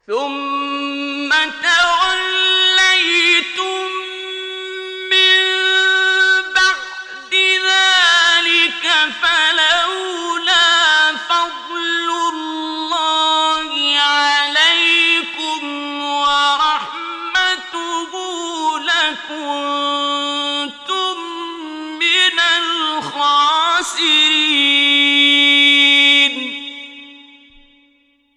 ثم توليتم من بعد ذلك فلولا فضل الله عليكم ورحمته لكنتم من الخاسرين.